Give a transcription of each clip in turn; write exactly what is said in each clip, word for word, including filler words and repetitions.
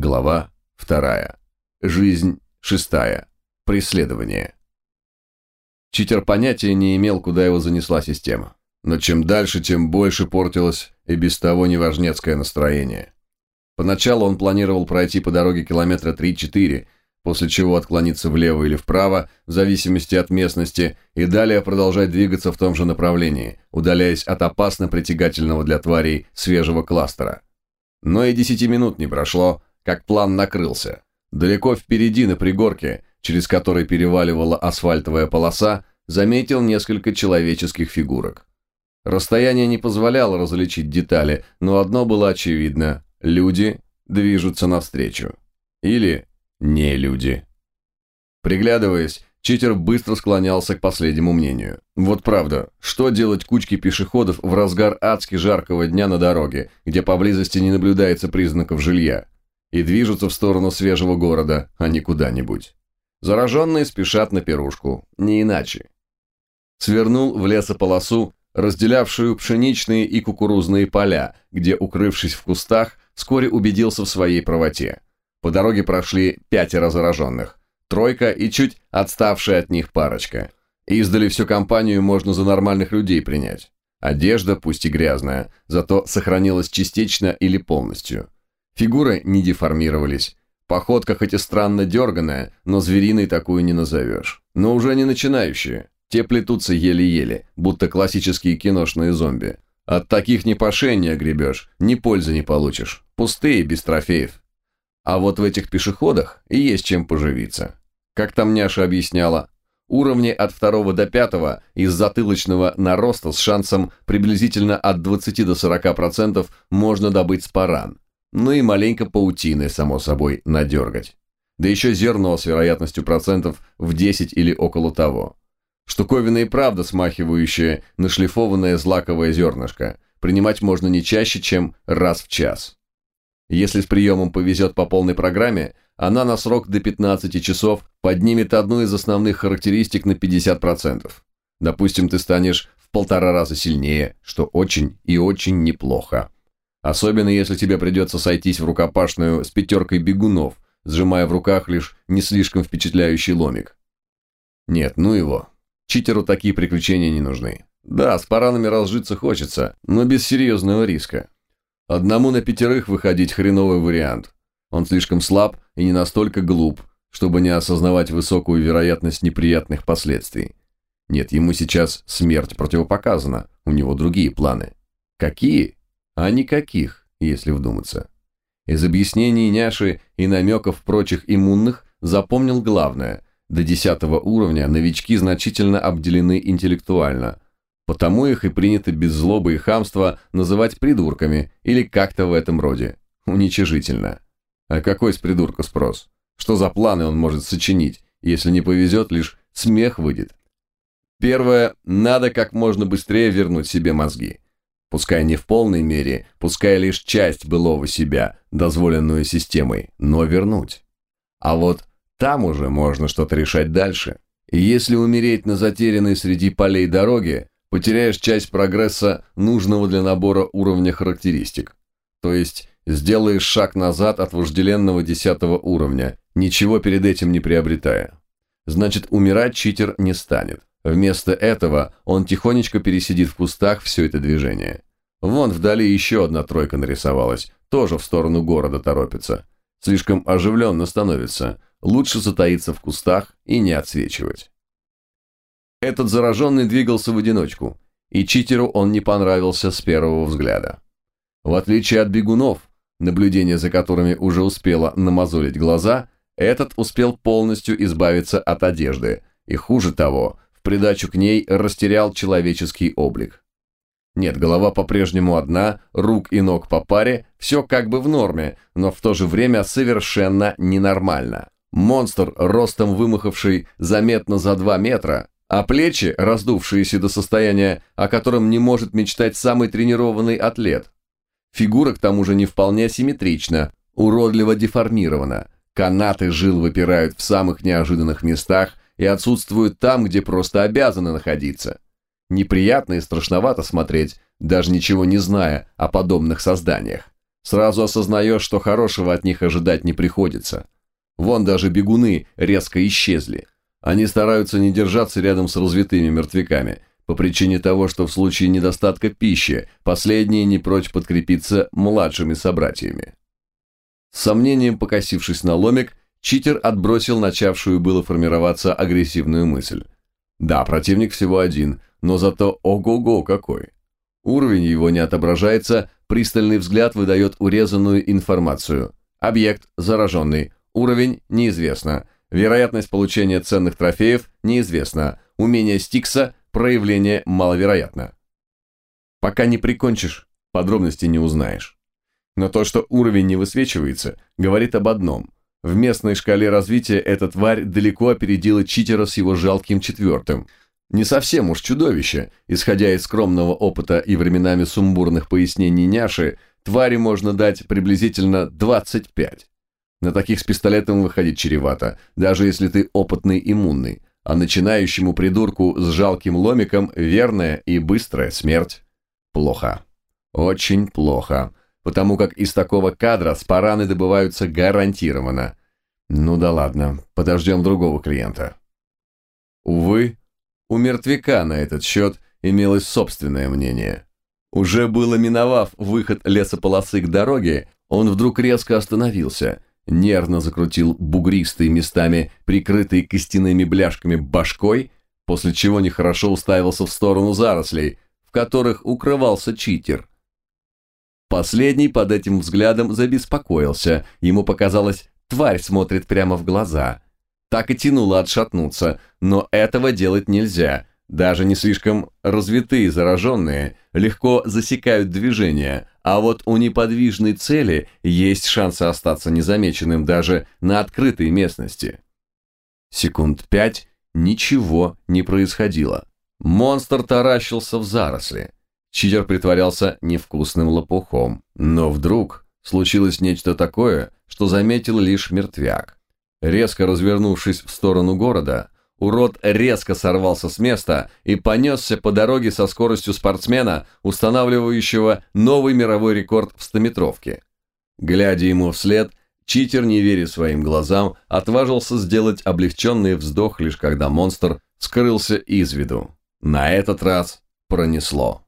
Глава вторая. Жизнь шестая. Преследование. Читер понятия не имел, куда его занесла система. Но чем дальше, тем больше портилось и без того неважнецкое настроение. Поначалу он планировал пройти по дороге километра три-четыре, после чего отклониться влево или вправо, в зависимости от местности, и далее продолжать двигаться в том же направлении, удаляясь от опасно притягательного для тварей свежего кластера. Но и десяти минут не прошло, как план накрылся. Далеко впереди, на пригорке, через который переваливала асфальтовая полоса, заметил несколько человеческих фигурок. Расстояние не позволяло различить детали, но одно было очевидно – люди движутся навстречу. Или не люди. Приглядываясь, читер быстро склонялся к последнему мнению. Вот правда, что делать кучке пешеходов в разгар адски жаркого дня на дороге, где поблизости не наблюдается признаков жилья, и движутся в сторону свежего города, а не куда-нибудь. Зараженные спешат на пирушку, не иначе. Свернул в лесополосу, разделявшую пшеничные и кукурузные поля, где, укрывшись в кустах, вскоре убедился в своей правоте. По дороге прошли пятеро зараженных, тройка и чуть отставшая от них парочка. Издали всю компанию можно за нормальных людей принять. Одежда, пусть и грязная, зато сохранилась частично или полностью. Фигуры не деформировались. Походка хоть и странно дерганая, но звериной такую не назовешь. Но уже не начинающие. Те плетутся еле-еле, будто классические киношные зомби. От таких ни пошей не огребешь, ни пользы не получишь. Пустые, без трофеев. А вот в этих пешеходах и есть чем поживиться. Как там Няша объясняла, уровни от второго до пятого из затылочного нароста с шансом приблизительно от двадцати до сорока процентов можно добыть спаран. Ну и маленько паутины, само собой, надергать. Да еще зерно с вероятностью процентов в десять или около того. Штуковина и правда смахивающая на шлифованное злаковое зернышко. Принимать можно не чаще, чем раз в час. Если с приемом повезет по полной программе, она на срок до пятнадцати часов поднимет одну из основных характеристик на пятьдесят процентов. Допустим, ты станешь в полтора раза сильнее, что очень и очень неплохо. Особенно если тебе придется сойтись в рукопашную с пятеркой бегунов, сжимая в руках лишь не слишком впечатляющий ломик. Нет, ну его. Читеру такие приключения не нужны. Да, с паранами разжиться хочется, но без серьезного риска. Одному на пятерых выходить хреновый вариант. Он слишком слаб и не настолько глуп, чтобы не осознавать высокую вероятность неприятных последствий. Нет, ему сейчас смерть противопоказана, у него другие планы. Какие? А никаких, если вдуматься. Из объяснений Няши и намеков прочих иммунных запомнил главное. До десятого уровня новички значительно обделены интеллектуально. Потому их и принято без злобы и хамства называть придурками или как-то в этом роде. Уничижительно. А какой с придурка спрос? Что за планы он может сочинить, если не повезет, лишь смех выйдет? Первое. Надо как можно быстрее вернуть себе мозги. Пускай не в полной мере, пускай лишь часть былого себя, дозволенную системой, но вернуть. А вот там уже можно что-то решать дальше. И если умереть на затерянной среди полей дороге, потеряешь часть прогресса, нужного для набора уровня характеристик. То есть сделаешь шаг назад от вожделенного десятого уровня, ничего перед этим не приобретая. Значит, умирать читер не станет. Вместо этого он тихонечко пересидит в кустах все это движение. Вон вдали еще одна тройка нарисовалась, тоже в сторону города торопится. Слишком оживленно становится, лучше затаиться в кустах и не отсвечивать. Этот зараженный двигался в одиночку, и читеру он не понравился с первого взгляда. В отличие от бегунов, наблюдение за которыми уже успело намазолить глаза, этот успел полностью избавиться от одежды, и хуже того, в придачу к ней растерял человеческий облик. Нет, голова по-прежнему одна, рук и ног по паре, все как бы в норме, но в то же время совершенно ненормально. Монстр, ростом вымахавший заметно за два метра, а плечи, раздувшиеся до состояния, о котором не может мечтать самый тренированный атлет. Фигура к тому же не вполне симметрична, уродливо деформирована, канаты жил выпирают в самых неожиданных местах и отсутствуют там, где просто обязаны находиться. Неприятно и страшновато смотреть, даже ничего не зная о подобных созданиях. Сразу осознаешь, что хорошего от них ожидать не приходится. Вон даже бегуны резко исчезли. Они стараются не держаться рядом с развитыми мертвяками, по причине того, что в случае недостатка пищи последние не прочь подкрепиться младшими собратьями. С сомнением покосившись на ломик, читер отбросил начавшую было формироваться агрессивную мысль. Да, противник всего один, но зато ого-го какой. Уровень его не отображается, пристальный взгляд выдает урезанную информацию. Объект зараженный, уровень неизвестно, вероятность получения ценных трофеев неизвестна, умение Стикса, проявление маловероятно. Пока не прикончишь, подробностей не узнаешь. Но то, что уровень не высвечивается, говорит об одном. В местной шкале развития эта тварь далеко опередила читера с его жалким четвертым. Не совсем уж чудовище, исходя из скромного опыта и временами сумбурных пояснений няши, твари можно дать приблизительно двадцать пять. На таких с пистолетом выходить чревато, даже если ты опытный иммунный, а начинающему придурку с жалким ломиком верная и быстрая смерть. Плохо. Очень плохо. Потому как из такого кадра спараны добываются гарантированно. Ну да ладно, подождем другого клиента. Увы, у мертвяка на этот счет имелось собственное мнение. Уже было миновав выход лесополосы к дороге, он вдруг резко остановился, нервно закрутил бугристой местами, прикрытой костяными бляшками башкой, после чего нехорошо уставился в сторону зарослей, в которых укрывался читер. Последний под этим взглядом забеспокоился, ему показалось, тварь смотрит прямо в глаза. Так и тянуло отшатнуться, но этого делать нельзя. Даже не слишком развитые зараженные легко засекают движение, а вот у неподвижной цели есть шансы остаться незамеченным даже на открытой местности. Секунд пять ничего не происходило. Монстр таращился в заросли. Читер притворялся невкусным лопухом, но вдруг случилось нечто такое, что заметил лишь мертвяк. Резко развернувшись в сторону города, урод резко сорвался с места и понесся по дороге со скоростью спортсмена, устанавливающего новый мировой рекорд в стометровке. Глядя ему вслед, читер, не веря своим глазам, отважился сделать облегченный вздох, лишь когда монстр скрылся из виду. На этот раз пронесло.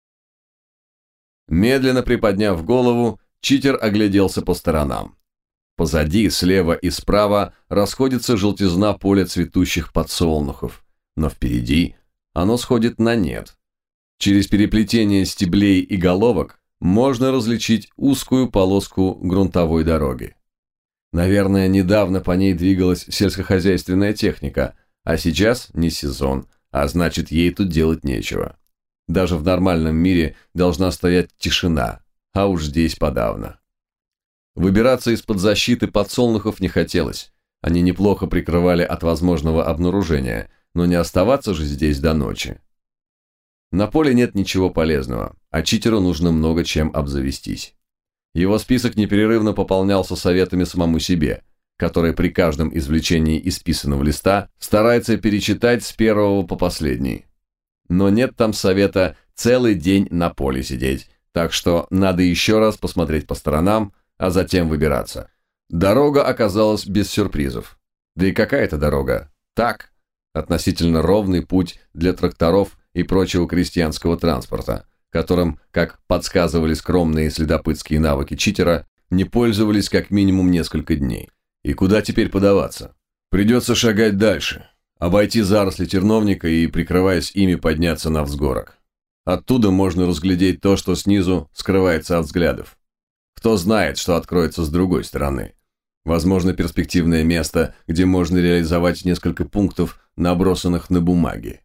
Медленно приподняв голову, читер огляделся по сторонам. Позади, слева и справа расходится желтизна поля цветущих подсолнухов, но впереди оно сходит на нет. Через переплетение стеблей и головок можно различить узкую полоску грунтовой дороги. Наверное, недавно по ней двигалась сельскохозяйственная техника, а сейчас не сезон, а значит, ей тут делать нечего. Даже в нормальном мире должна стоять тишина, а уж здесь подавно. Выбираться из-под защиты подсолнухов не хотелось. Они неплохо прикрывали от возможного обнаружения, но не оставаться же здесь до ночи. На поле нет ничего полезного, а читеру нужно много чем обзавестись. Его список непрерывно пополнялся советами самому себе, который при каждом извлечении исписанного листа старается перечитать с первого по последний. Но нет там совета целый день на поле сидеть, так что надо еще раз посмотреть по сторонам, а затем выбираться. Дорога оказалась без сюрпризов. Да и какая это дорога? Так, относительно ровный путь для тракторов и прочего крестьянского транспорта, которым, как подсказывали скромные следопытские навыки читера, не пользовались как минимум несколько дней. И куда теперь подаваться? Придется шагать дальше, обойти заросли терновника и, прикрываясь ими, подняться на взгорок. Оттуда можно разглядеть то, что снизу скрывается от взглядов. Кто знает, что откроется с другой стороны. Возможно, перспективное место, где можно реализовать несколько пунктов, набросанных на бумаге.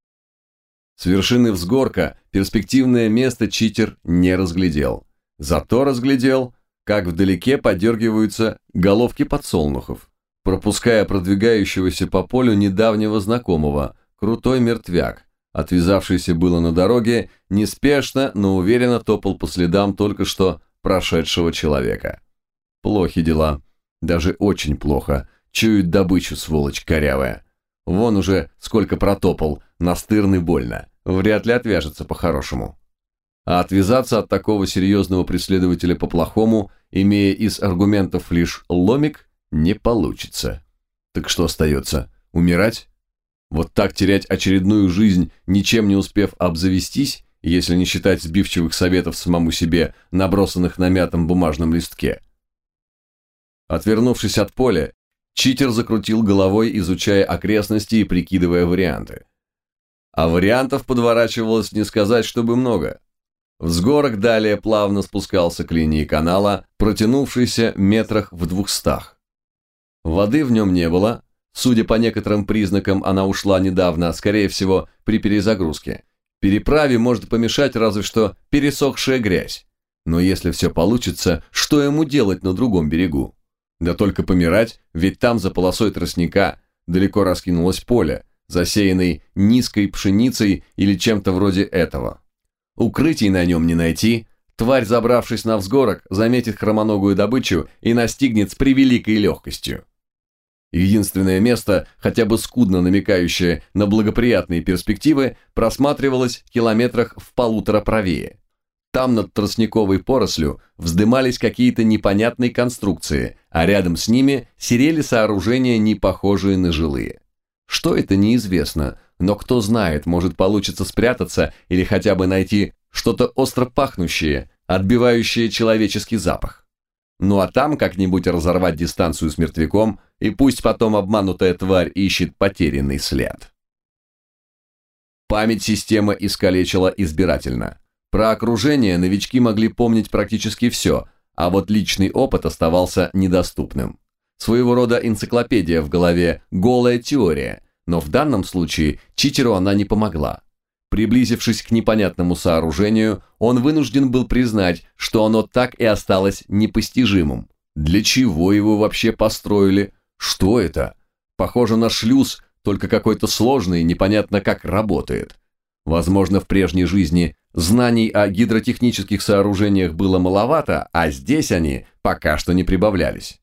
С вершины взгорка перспективное место читер не разглядел. Зато разглядел, как вдалеке подергиваются головки подсолнухов, пропуская продвигающегося по полю недавнего знакомого, крутой мертвяк, отвязавшийся было на дороге, неспешно, но уверенно топал по следам только что прошедшего человека. Плохи дела. Даже очень плохо. Чует добычу, сволочь корявая. Вон уже сколько протопал, настырный больно. Вряд ли отвяжется по-хорошему. А отвязаться от такого серьезного преследователя по-плохому, имея из аргументов лишь ломик, не получится. Так что остается? Умирать? Вот так терять очередную жизнь, ничем не успев обзавестись, если не считать сбивчивых советов самому себе, набросанных на мятом бумажном листке. Отвернувшись от поля, читер закрутил головой, изучая окрестности и прикидывая варианты. А вариантов подворачивалось не сказать, чтобы много. Взгорок далее плавно спускался к линии канала, протянувшейся метрах в двухстах. Воды в нем не было, судя по некоторым признакам, она ушла недавно, скорее всего, при перезагрузке. Переправе может помешать разве что пересохшая грязь. Но если все получится, что ему делать на другом берегу? Да только помирать, ведь там за полосой тростника далеко раскинулось поле, засеянное низкой пшеницей или чем-то вроде этого. Укрытий на нем не найти, тварь, забравшись на взгорок, заметит хромоногую добычу и настигнет с превеликой легкостью. Единственное место, хотя бы скудно намекающее на благоприятные перспективы, просматривалось в километрах в полутора правее. Там над тростниковой порослью вздымались какие-то непонятные конструкции, а рядом с ними серели сооружения, не похожие на жилые. Что это, неизвестно, но кто знает, может получится спрятаться или хотя бы найти что-то остро пахнущее, отбивающее человеческий запах. Ну а там как-нибудь разорвать дистанцию с мертвяком, и пусть потом обманутая тварь ищет потерянный след. Память система искалечила избирательно. Про окружение новички могли помнить практически все, а вот личный опыт оставался недоступным. Своего рода энциклопедия в голове, голая теория, но в данном случае читеру она не помогла. Приблизившись к непонятному сооружению, он вынужден был признать, что оно так и осталось непостижимым. Для чего его вообще построили? Что это? Похоже на шлюз, только какой-то сложный, непонятно как работает. Возможно, в прежней жизни знаний о гидротехнических сооружениях было маловато, а здесь они пока что не прибавлялись.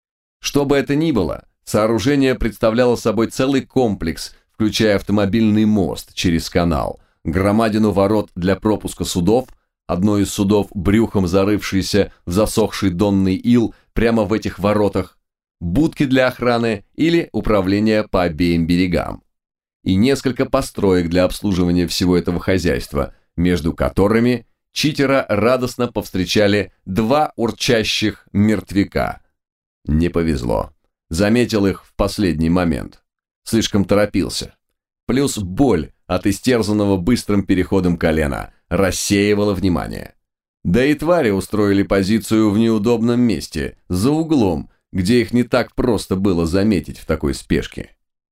Что бы это ни было, сооружение представляло собой целый комплекс, включая автомобильный мост через канал, громадину ворот для пропуска судов, одно из судов, брюхом зарывшееся в засохший донный ил прямо в этих воротах, будки для охраны или управления по обеим берегам, и несколько построек для обслуживания всего этого хозяйства, между которыми читера радостно повстречали два урчащих мертвяка. Не повезло. Заметил их в последний момент. Слишком торопился. Плюс боль от истерзанного быстрым переходом колена рассеивала внимание. Да и твари устроили позицию в неудобном месте, за углом, где их не так просто было заметить в такой спешке.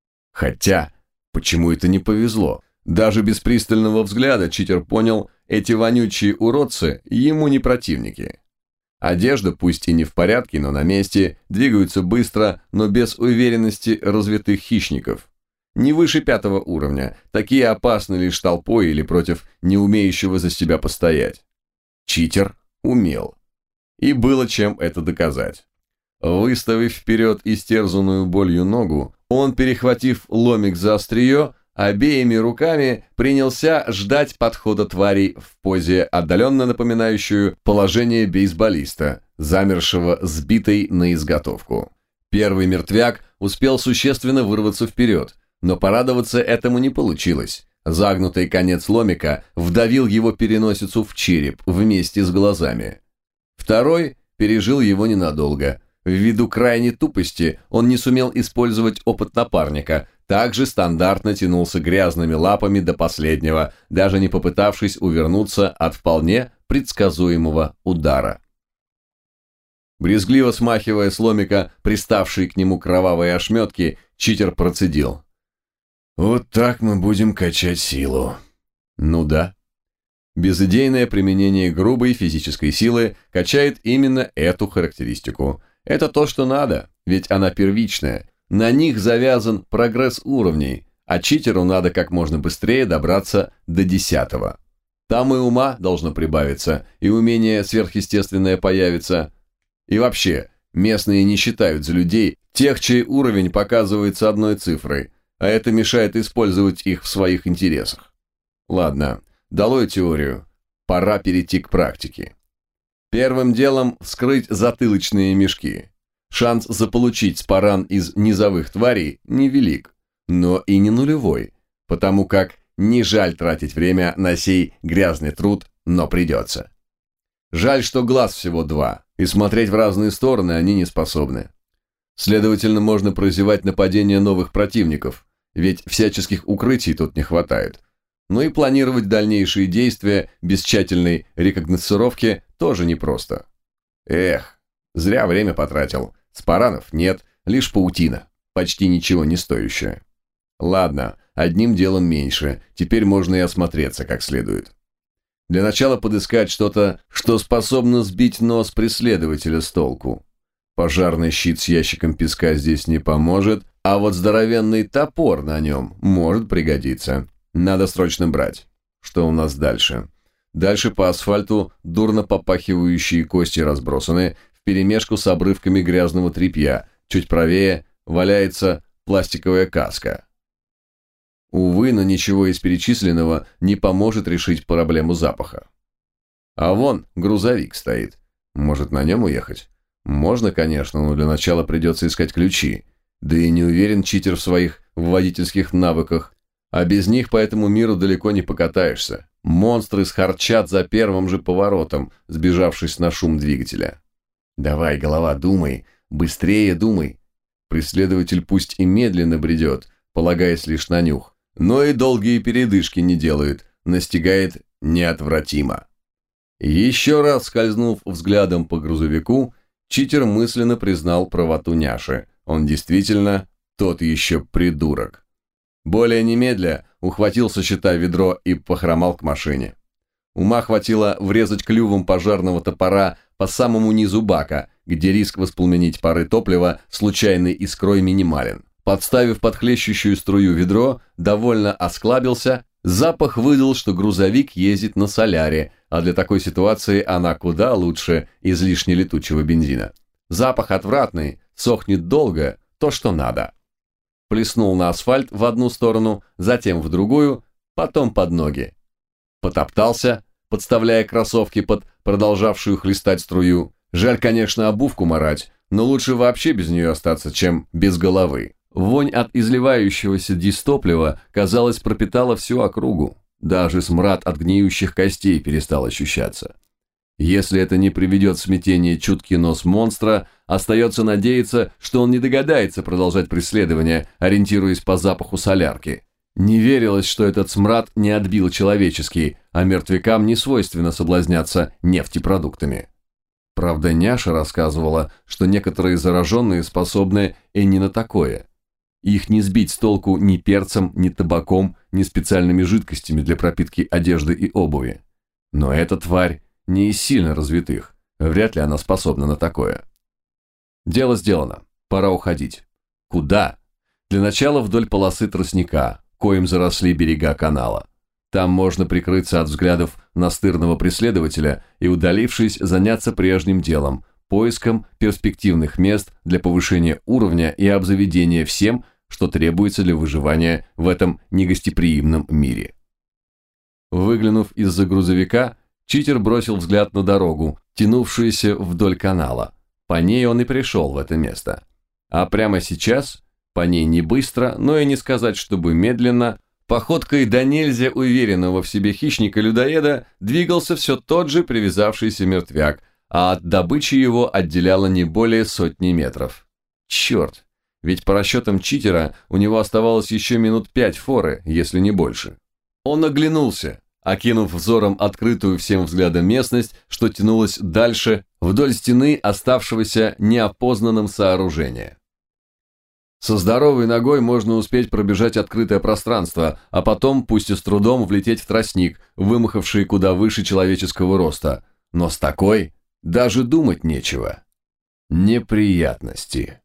Хотя, почему это не повезло? Даже без пристального взгляда читер понял, эти вонючие уродцы ему не противники. Одежда, пусть и не в порядке, но на месте, двигаются быстро, но без уверенности развитых хищников. Не выше пятого уровня, такие опасны лишь толпой или против неумеющего за себя постоять. Читер умел. И было чем это доказать. Выставив вперед истерзанную болью ногу, он, перехватив ломик за острие, обеими руками принялся ждать подхода тварей в позе, отдаленно напоминающую положение бейсболиста, замершего сбитой на изготовку. Первый мертвяк успел существенно вырваться вперед, но порадоваться этому не получилось. Загнутый конец ломика вдавил его переносицу в череп вместе с глазами. Второй пережил его ненадолго. Ввиду крайней тупости он не сумел использовать опыт напарника, также стандартно тянулся грязными лапами до последнего, даже не попытавшись увернуться от вполне предсказуемого удара. Брезгливо смахивая с ломика приставшие к нему кровавые ошметки, читер процедил: «Вот так мы будем качать силу». Ну да. Безыдейное применение грубой физической силы качает именно эту характеристику. Это то, что надо, ведь она первичная. На них завязан прогресс уровней, а читеру надо как можно быстрее добраться до десятого. Там и ума должно прибавиться, и умение сверхъестественное появится. И вообще, местные не считают за людей тех, чей уровень показывается одной цифрой, а это мешает использовать их в своих интересах. Ладно, долой теорию. Пора перейти к практике. Первым делом вскрыть затылочные мешки. Шанс заполучить спаран из низовых тварей невелик, но и не нулевой, потому как не жаль тратить время на сей грязный труд, но придется. Жаль, что глаз всего два, и смотреть в разные стороны они не способны. Следовательно, можно прозевать нападение новых противников, ведь всяческих укрытий тут не хватает. Но и планировать дальнейшие действия без тщательной рекогносцировки тоже непросто. Эх, зря время потратил. Спаранов нет, лишь паутина, почти ничего не стоящая. Ладно, одним делом меньше, теперь можно и осмотреться как следует. Для начала подыскать что-то, что способно сбить нос преследователя с толку. Пожарный щит с ящиком песка здесь не поможет, а вот здоровенный топор на нем может пригодиться. Надо срочно брать. Что у нас дальше? Дальше по асфальту дурно попахивающие кости разбросаны вперемешку с обрывками грязного тряпья. Чуть правее валяется пластиковая каска. Увы, но ничего из перечисленного не поможет решить проблему запаха. А вон грузовик стоит. Может, на нем уехать? Можно, конечно, но для начала придется искать ключи. Да и не уверен читер в своих водительских навыках. А без них по этому миру далеко не покатаешься. Монстры схарчат за первым же поворотом, сбежавшись на шум двигателя. Давай, голова, думай, быстрее думай. Преследователь пусть и медленно бредет, полагаясь лишь на нюх, но и долгие передышки не делает, настигает неотвратимо. Еще раз скользнув взглядом по грузовику, читер мысленно признал правоту Няши. Он действительно тот еще придурок. Более немедля ухватил со щита ведро и похромал к машине. Ума хватило врезать клювом пожарного топора по самому низу бака, где риск воспламенить пары топлива случайной искрой минимален. Подставив под хлещущую струю ведро, довольно осклабился, запах выдал, что грузовик ездит на соляре, а для такой ситуации она куда лучше излишне летучего бензина. Запах отвратный, сохнет долго, то, что надо. Плеснул на асфальт в одну сторону, затем в другую, потом под ноги. Потоптался, подставляя кроссовки под продолжавшую хлестать струю. Жаль, конечно, обувку марать, но лучше вообще без нее остаться, чем без головы. Вонь от изливающегося дистоплива, казалось, пропитала всю округу. Даже смрад от гниющих костей перестал ощущаться. Если это не приведет в смятение чуткий нос монстра, остается надеяться, что он не догадается продолжать преследование, ориентируясь по запаху солярки. Не верилось, что этот смрад не отбил человеческий, а мертвякам не свойственно соблазняться нефтепродуктами. Правда, Няша рассказывала, что некоторые зараженные способны и не на такое. Их не сбить с толку ни перцем, ни табаком, ни специальными жидкостями для пропитки одежды и обуви. Но эта тварь не из сильно развитых, вряд ли она способна на такое. Дело сделано, пора уходить. Куда? Для начала вдоль полосы тростника, коим заросли берега канала. Там можно прикрыться от взглядов настырного преследователя и, удалившись, заняться прежним делом, поиском перспективных мест для повышения уровня и обзаведения всем, что требуется для выживания в этом негостеприимном мире. Выглянув из-за грузовика, читер бросил взгляд на дорогу, тянувшуюся вдоль канала. По ней он и пришел в это место. А прямо сейчас, по ней не быстро, но и не сказать, чтобы медленно, походкой до нельзя уверенного в себе хищника-людоеда двигался все тот же привязавшийся мертвяк, а от добычи его отделяло не более сотни метров. Черт, ведь по расчетам читера у него оставалось еще минут пять форы, если не больше. Он оглянулся, окинув взором открытую всем взглядом местность, что тянулась дальше вдоль стены оставшегося неопознанным сооружения. Со здоровой ногой можно успеть пробежать открытое пространство, а потом, пусть и с трудом, влететь в тростник, вымахавший куда выше человеческого роста. Но с такой даже думать нечего. Неприятности.